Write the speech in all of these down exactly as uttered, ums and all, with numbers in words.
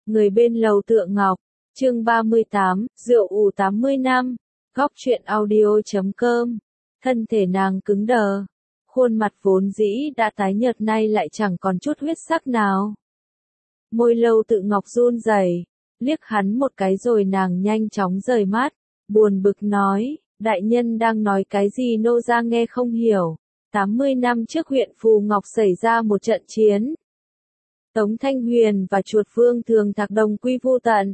Người bên lầu Tựa Ngọc, chương ba mươi tám, rượu ủ tám mươi năm, góc truyện audio chấm com. Thân thể nàng cứng đờ, khuôn mặt vốn dĩ đã tái nhợt nay lại chẳng còn chút huyết sắc nào. Môi Lâu Tự Ngọc run rẩy, liếc hắn một cái rồi nàng nhanh chóng rời mắt, buồn bực nói, đại nhân đang nói cái gì nô gia nghe không hiểu. tám mươi năm trước huyện Phù Ngọc xảy ra một trận chiến. Tống Thanh Huyền và Chuột Vương Thường Thạc đồng quy vu tận.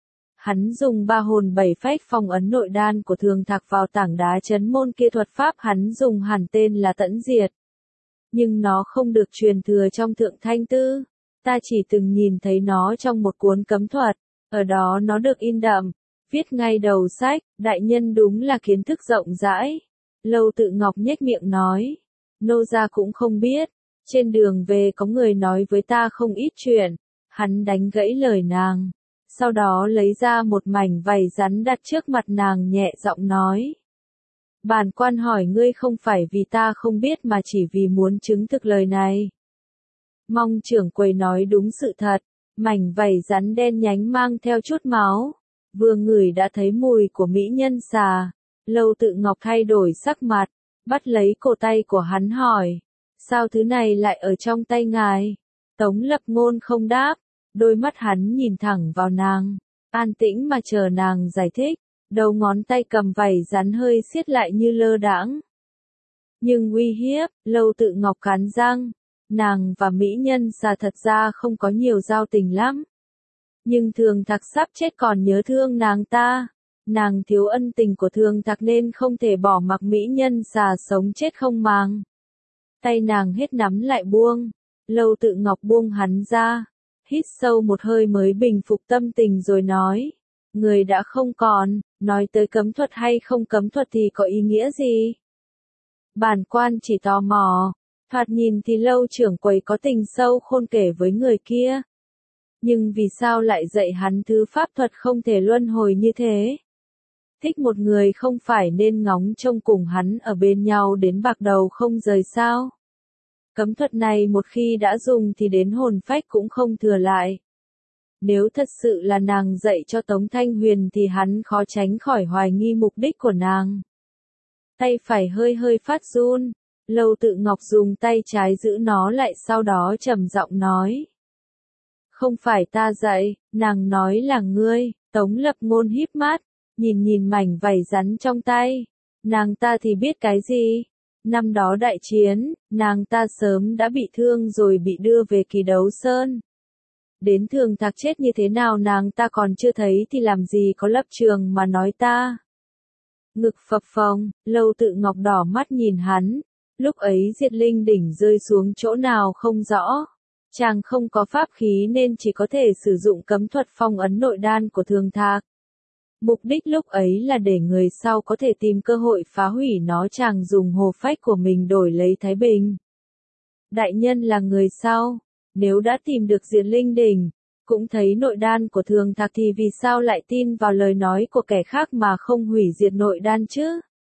Hắn dùng ba hồn bảy phách phong ấn nội đan của Thường Thạc vào tảng đá chấn môn kia, thuật pháp hắn dùng hẳn tên là Tẫn Diệt. Nhưng nó không được truyền thừa trong Thượng Thanh Tư. Ta chỉ từng nhìn thấy nó trong một cuốn cấm thuật, ở đó nó được in đậm, viết ngay đầu sách, đại nhân đúng là kiến thức rộng rãi. Lâu Tự Ngọc nhếch miệng nói, nô gia cũng không biết, trên đường về có người nói với ta không ít chuyện. Hắn đánh gãy lời nàng, sau đó lấy ra một mảnh vảy rắn đặt trước mặt nàng, nhẹ giọng nói. Bản quan hỏi ngươi không phải vì ta không biết mà chỉ vì muốn chứng thực lời này. Mong trưởng quầy nói đúng sự thật, mảnh vảy rắn đen nhánh mang theo chút máu. Vừa ngửi đã thấy mùi của mỹ nhân xà. Lâu Tự Ngọc thay đổi sắc mặt, bắt lấy cổ tay của hắn hỏi. Sao thứ này lại ở trong tay ngài? Tống Lập Ngôn không đáp, đôi mắt hắn nhìn thẳng vào nàng, an tĩnh mà chờ nàng giải thích, đầu ngón tay cầm vảy rắn hơi siết lại như lơ đãng. Nhưng uy hiếp, Lâu Tự Ngọc cắn răng, nàng và mỹ nhân xà thật ra không có nhiều giao tình lắm. Nhưng Thường Thạc sắp chết còn nhớ thương nàng ta, nàng thiếu ân tình của Thường Thạc nên không thể bỏ mặc mỹ nhân xà sống chết không màng. Tay nàng hết nắm lại buông, Lâu Tự Ngọc buông hắn ra, hít sâu một hơi mới bình phục tâm tình rồi nói, người đã không còn, nói tới cấm thuật hay không cấm thuật thì có ý nghĩa gì? Bản quan chỉ tò mò, thoạt nhìn thì Lâu trưởng quầy có tình sâu khôn kể với người kia. Nhưng vì sao lại dạy hắn thứ pháp thuật không thể luân hồi như thế? Thích một người không phải nên ngóng trông cùng hắn ở bên nhau đến bạc đầu không rời sao? Cấm thuật này một khi đã dùng thì đến hồn phách cũng không thừa lại. Nếu thật sự là nàng dạy cho Tống Thanh Huyền thì hắn khó tránh khỏi hoài nghi mục đích của nàng. Tay phải hơi hơi phát run, Lâu Tự Ngọc dùng tay trái giữ nó lại, sau đó trầm giọng nói. Không phải ta dạy, nàng nói là ngươi. Tống Lập Ngôn híp mắt, nhìn nhìn mảnh vảy rắn trong tay. Nàng ta thì biết cái gì? Năm đó đại chiến, nàng ta sớm đã bị thương rồi bị đưa về Kỳ Đấu Sơn. Đến Thường Thạc chết như thế nào nàng ta còn chưa thấy thì làm gì có lập trường mà nói ta. Ngực phập phồng, Lâu Tự Ngọc đỏ mắt nhìn hắn. Lúc ấy Diệt Linh đỉnh rơi xuống chỗ nào không rõ. Chàng không có pháp khí nên chỉ có thể sử dụng cấm thuật phong ấn nội đan của Thường Thạc. Mục đích lúc ấy là để người sau có thể tìm cơ hội phá hủy nó, chàng dùng hồ phách của mình đổi lấy thái bình. Đại nhân là người sau, nếu đã tìm được Diệt Linh đỉnh, cũng thấy nội đan của Thường Thạc thì vì sao lại tin vào lời nói của kẻ khác mà không hủy diệt nội đan chứ?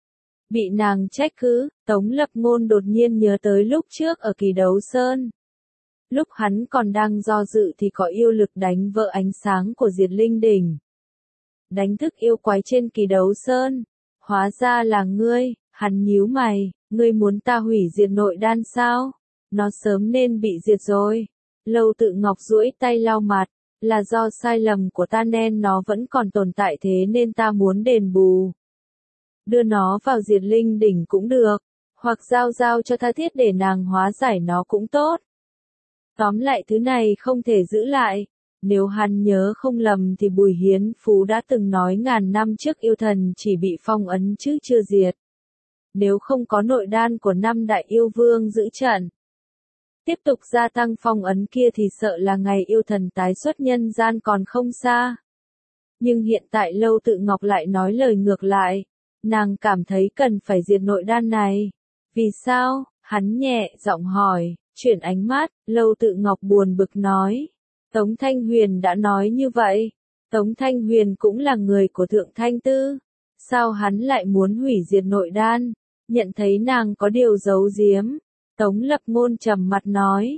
Bị nàng trách cứ, Tống Lập Ngôn đột nhiên nhớ tới lúc trước ở Kỳ Đấu Sơn. Lúc hắn còn đang do dự thì có yêu lực đánh vỡ ánh sáng của Diệt Linh đỉnh. Đánh thức yêu quái trên Kỳ Đấu Sơn. Hóa ra là ngươi. Hắn nhíu mày, ngươi muốn ta hủy diệt nội đan sao? Nó sớm nên bị diệt rồi. Lâu Tự Ngọc duỗi tay lau mặt, là do sai lầm của ta nên nó vẫn còn tồn tại, thế nên ta muốn đền bù. Đưa nó vào Diệt Linh đỉnh cũng được, hoặc giao giao cho Tha Thiết để nàng hóa giải nó cũng tốt. Tóm lại thứ này không thể giữ lại. Nếu hắn nhớ không lầm thì Bùi Hiến Phú đã từng nói ngàn năm trước yêu thần chỉ bị phong ấn chứ chưa diệt. Nếu không có nội đan của năm đại yêu vương giữ trận, tiếp tục gia tăng phong ấn kia thì sợ là ngày yêu thần tái xuất nhân gian còn không xa. Nhưng hiện tại Lâu Tự Ngọc lại nói lời ngược lại. Nàng cảm thấy cần phải diệt nội đan này. Vì sao? Hắn nhẹ giọng hỏi, chuyển ánh mắt. Lâu Tự Ngọc buồn bực nói. Tống Thanh Huyền đã nói như vậy. Tống Thanh Huyền cũng là người của Thượng Thanh Tư. Sao hắn lại muốn hủy diệt nội đan? Nhận thấy nàng có điều giấu giếm, Tống Lập Ngôn trầm mặt nói.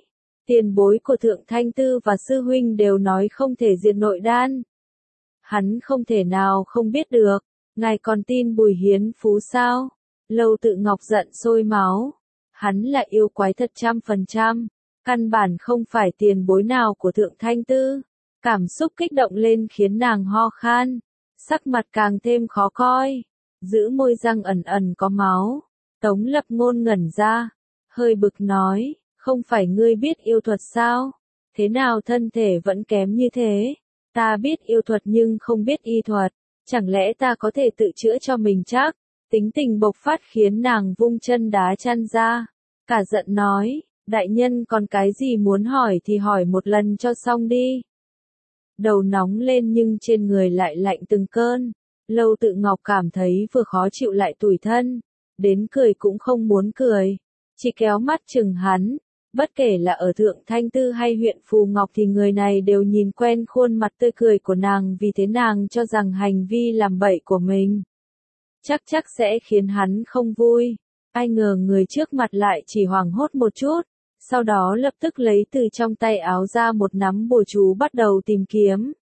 Tiền bối của Thượng Thanh Tư và sư huynh đều nói không thể diệt nội đan. Hắn không thể nào không biết được, ngài còn tin Bùi Hiến Phú sao? Lâu Tự Ngọc giận sôi máu. Hắn là yêu quái thật trăm phần trăm, căn bản không phải tiền bối nào của Thượng Thanh Tư. Cảm xúc kích động lên khiến nàng ho khan, sắc mặt càng thêm khó coi, giữ môi răng ẩn ẩn có máu. Tống Lập Ngôn ngẩn ra, hơi bực nói, không phải ngươi biết yêu thuật sao? Thế nào thân thể vẫn kém như thế? Ta biết yêu thuật nhưng không biết y thuật, chẳng lẽ ta có thể tự chữa cho mình chắc? Tính tình bộc phát khiến nàng vung chân đá chăn ra, cả giận nói, đại nhân còn cái gì muốn hỏi thì hỏi một lần cho xong đi. Đầu nóng lên nhưng trên người lại lạnh từng cơn. Lâu Tự Ngọc cảm thấy vừa khó chịu lại tủi thân, đến cười cũng không muốn cười, chỉ kéo mắt chừng hắn. Bất kể là ở Thượng Thanh Tư hay huyện Phù Ngọc thì người này đều nhìn quen khuôn mặt tươi cười của nàng, vì thế nàng cho rằng hành vi làm bậy của mình chắc chắc sẽ khiến hắn không vui. Ai ngờ người trước mặt lại chỉ hoảng hốt một chút, sau đó lập tức lấy từ trong tay áo ra một nắm bùa chú bắt đầu tìm kiếm.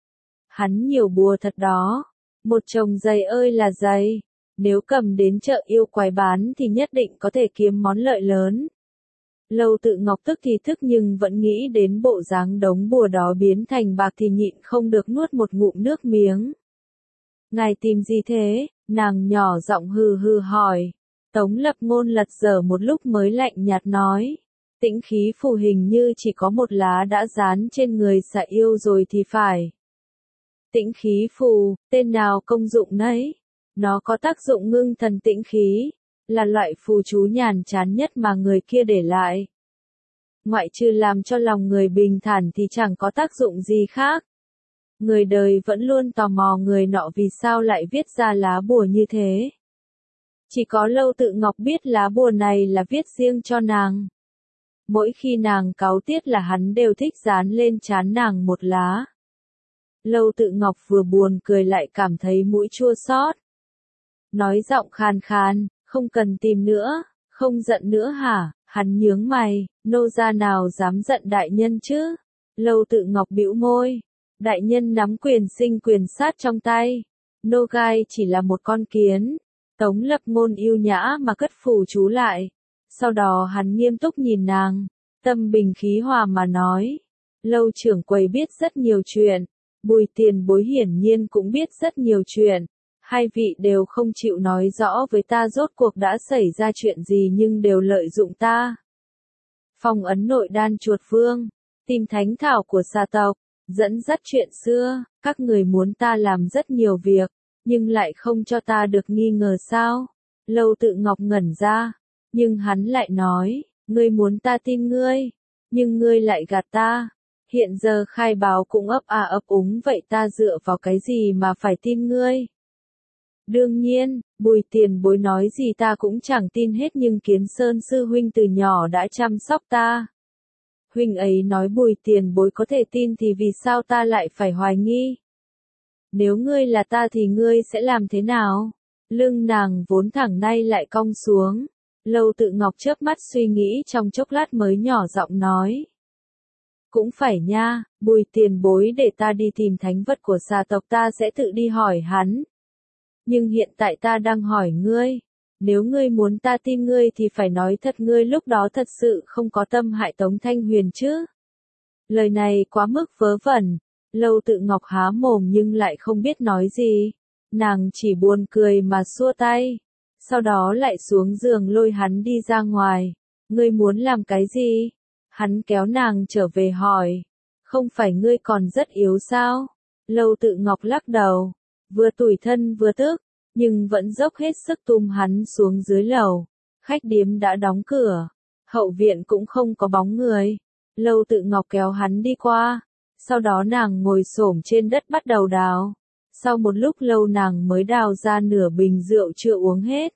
Hắn nhiều bùa thật đó, một chồng giày ơi là giày, nếu cầm đến chợ yêu quái bán thì nhất định có thể kiếm món lợi lớn. Lâu Tự Ngọc tức thì thức nhưng vẫn nghĩ đến bộ dáng đống bùa đó biến thành bạc thì nhịn không được nuốt một ngụm nước miếng. Ngài tìm gì thế? Nàng nhỏ giọng hừ hừ hỏi. Tống Lập Ngôn lật dở một lúc mới lạnh nhạt nói. Tĩnh khí phù hình như chỉ có một lá đã dán trên người xà yêu rồi thì phải. Tĩnh khí phù, tên nào công dụng nấy. Nó có tác dụng ngưng thần tĩnh khí, là loại phù chú nhàn chán nhất mà người kia để lại. Ngoại trừ làm cho lòng người bình thản thì chẳng có tác dụng gì khác. Người đời vẫn luôn tò mò người nọ vì sao lại viết ra lá bùa như thế. Chỉ có Lâu Tự Ngọc biết lá bùa này là viết riêng cho nàng. Mỗi khi nàng cáu tiết là hắn đều thích dán lên trán nàng một lá. Lâu Tự Ngọc vừa buồn cười lại cảm thấy mũi chua xót. Nói giọng khàn khàn, không cần tìm nữa, không giận nữa hả? Hắn nhướng mày, nô gia nào dám giận đại nhân chứ? Lâu Tự Ngọc bĩu môi, đại nhân nắm quyền sinh quyền sát trong tay, nô gai chỉ là một con kiến. Tống Lập Ngôn yêu nhã mà cất phù chú lại, sau đó hắn nghiêm túc nhìn nàng, tâm bình khí hòa mà nói, Lâu trưởng quầy biết rất nhiều chuyện, Bùi tiền bối hiển nhiên cũng biết rất nhiều chuyện. Hai vị đều không chịu nói rõ với ta rốt cuộc đã xảy ra chuyện gì nhưng đều lợi dụng ta. Phong ấn nội đan chuột vương, tìm thánh thảo của xà tộc, dẫn dắt chuyện xưa, các người muốn ta làm rất nhiều việc, nhưng lại không cho ta được nghi ngờ sao? Lâu Tự Ngọc ngẩn ra, nhưng hắn lại nói, ngươi muốn ta tin ngươi, nhưng ngươi lại gạt ta. Hiện giờ khai báo cũng ấp à ấp úng vậy ta dựa vào cái gì mà phải tin ngươi? Đương nhiên, Bùi tiền bối nói gì ta cũng chẳng tin hết nhưng Kiến Sơn sư huynh từ nhỏ đã chăm sóc ta. Huynh ấy nói Bùi tiền bối có thể tin thì vì sao ta lại phải hoài nghi? Nếu ngươi là ta thì ngươi sẽ làm thế nào? Lưng nàng vốn thẳng nay lại cong xuống. Lâu Tự Ngọc chớp mắt suy nghĩ trong chốc lát mới nhỏ giọng nói. Cũng phải nha, Bùi tiền bối để ta đi tìm thánh vật của xà tộc ta sẽ tự đi hỏi hắn. Nhưng hiện tại ta đang hỏi ngươi, nếu ngươi muốn ta tin ngươi thì phải nói thật ngươi lúc đó thật sự không có tâm hại Tống Thanh Huyền chứ. Lời này quá mức vớ vẩn, Lâu Tự Ngọc há mồm nhưng lại không biết nói gì, nàng chỉ buồn cười mà xua tay, sau đó lại xuống giường lôi hắn đi ra ngoài, ngươi muốn làm cái gì? Hắn kéo nàng trở về hỏi, không phải ngươi còn rất yếu sao? Lâu Tự Ngọc lắc đầu, vừa tủi thân vừa tức, nhưng vẫn dốc hết sức tung hắn xuống dưới lầu. Khách điếm đã đóng cửa, hậu viện cũng không có bóng người. Lâu Tự Ngọc kéo hắn đi qua, sau đó nàng ngồi xổm trên đất bắt đầu đào. Sau một lúc lâu nàng mới đào ra nửa bình rượu chưa uống hết.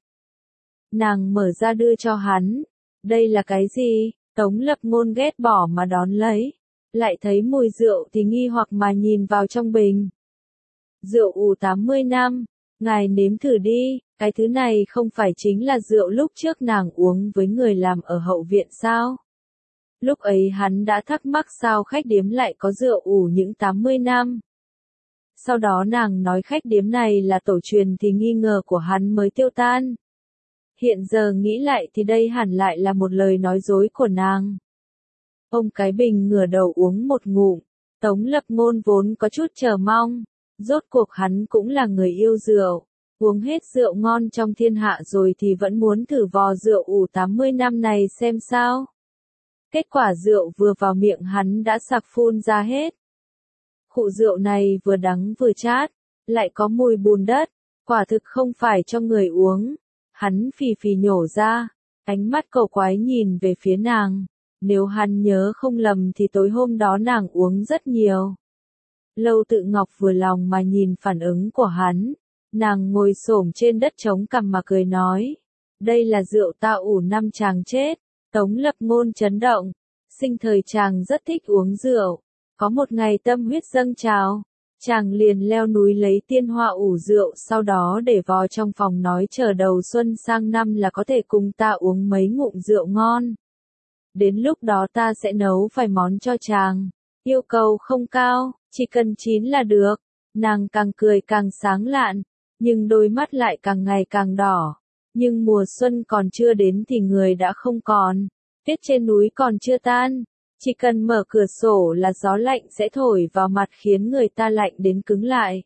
Nàng mở ra đưa cho hắn. Đây là cái gì? Tống Lập Ngôn ghét bỏ mà đón lấy. Lại thấy mùi rượu thì nghi hoặc mà nhìn vào trong bình. Rượu ủ tám mươi năm, ngài nếm thử đi, cái thứ này không phải chính là rượu lúc trước nàng uống với người làm ở hậu viện sao? Lúc ấy hắn đã thắc mắc sao khách điếm lại có rượu ủ những tám mươi năm. Sau đó nàng nói khách điếm này là tổ truyền thì nghi ngờ của hắn mới tiêu tan. Hiện giờ nghĩ lại thì đây hẳn lại là một lời nói dối của nàng. Ông Cái Bình ngửa đầu uống một ngụm, Tống Lập Ngôn vốn có chút chờ mong. Rốt cuộc hắn cũng là người yêu rượu, uống hết rượu ngon trong thiên hạ rồi thì vẫn muốn thử vò rượu ủ tám mươi năm này xem sao. Kết quả rượu vừa vào miệng hắn đã sặc phun ra hết. Khụ rượu này vừa đắng vừa chát, lại có mùi bùn đất, quả thực không phải cho người uống. Hắn phì phì nhổ ra, ánh mắt cầu quái nhìn về phía nàng. Nếu hắn nhớ không lầm thì tối hôm đó nàng uống rất nhiều. Lâu Tự Ngọc vừa lòng mà nhìn phản ứng của hắn. Nàng ngồi xổm trên đất chống cằm mà cười nói. Đây là rượu ta ủ năm chàng chết. Tống Lập Ngôn chấn động. Sinh thời chàng rất thích uống rượu. Có một ngày tâm huyết dâng trào. Chàng liền leo núi lấy tiên hoa ủ rượu, sau đó để vò trong phòng nói chờ đầu xuân sang năm là có thể cùng ta uống mấy ngụm rượu ngon. Đến lúc đó ta sẽ nấu vài món cho chàng. Yêu cầu không cao, chỉ cần chín là được. Nàng càng cười càng sáng lạn, nhưng đôi mắt lại càng ngày càng đỏ. Nhưng mùa xuân còn chưa đến thì người đã không còn. Tuyết trên núi còn chưa tan. Chỉ cần mở cửa sổ là gió lạnh sẽ thổi vào mặt khiến người ta lạnh đến cứng lại.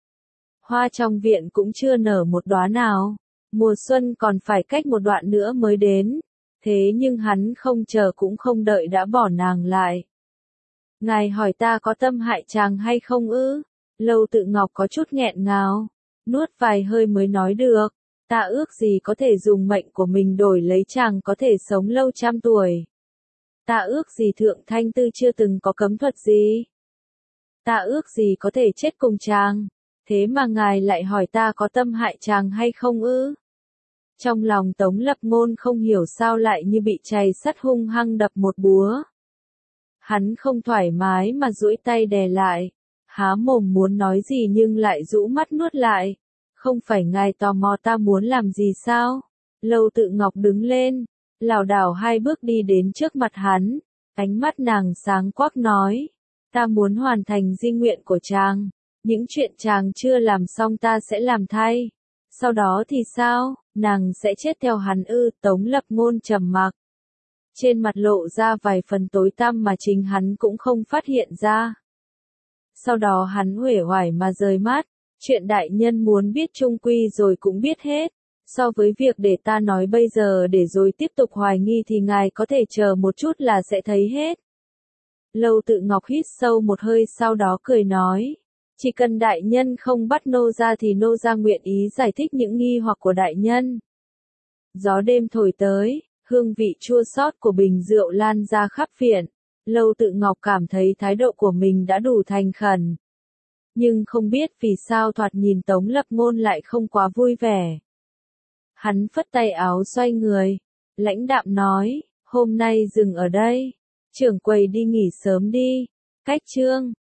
Hoa trong viện cũng chưa nở một đóa nào. Mùa xuân còn phải cách một đoạn nữa mới đến. Thế nhưng hắn không chờ cũng không đợi đã bỏ nàng lại. Ngài hỏi ta có tâm hại chàng hay không ư? Lâu Tự Ngọc có chút nghẹn ngào. Nuốt vài hơi mới nói được. Ta ước gì có thể dùng mệnh của mình đổi lấy chàng có thể sống lâu trăm tuổi. Ta ước gì Thượng Thanh Tư chưa từng có cấm thuật gì. Ta ước gì có thể chết cùng chàng. Thế mà ngài lại hỏi ta có tâm hại chàng hay không ư? Trong lòng Tống Lập Ngôn không hiểu sao lại như bị chày sắt hung hăng đập một búa. Hắn không thoải mái mà duỗi tay đè lại. Há mồm muốn nói gì nhưng lại rũ mắt nuốt lại. Không phải ngài tò mò ta muốn làm gì sao? Lâu Tự Ngọc đứng lên, lảo đảo hai bước đi đến trước mặt hắn. Ánh mắt nàng sáng quắc nói. Ta muốn hoàn thành di nguyện của chàng. Những chuyện chàng chưa làm xong ta sẽ làm thay. Sau đó thì sao? Nàng sẽ chết theo hắn ư? Tống Lập Ngôn trầm mặc. Trên mặt lộ ra vài phần tối tăm mà chính hắn cũng không phát hiện ra. Sau đó hắn uể oải mà rời mắt. Chuyện đại nhân muốn biết chung quy rồi cũng biết hết. So với việc để ta nói bây giờ để rồi tiếp tục hoài nghi thì ngài có thể chờ một chút là sẽ thấy hết. Lâu Tự Ngọc hít sâu một hơi sau đó cười nói. Chỉ cần đại nhân không bắt nô ra thì nô ra nguyện ý giải thích những nghi hoặc của đại nhân. Gió đêm thổi tới, hương vị chua xót của bình rượu lan ra khắp viện. Lâu Tự Ngọc cảm thấy thái độ của mình đã đủ thành khẩn. Nhưng không biết vì sao thoạt nhìn Tống Lập Ngôn lại không quá vui vẻ. Hắn phất tay áo xoay người, lãnh đạm nói, hôm nay dừng ở đây. Trưởng quầy đi nghỉ sớm đi. Cách chương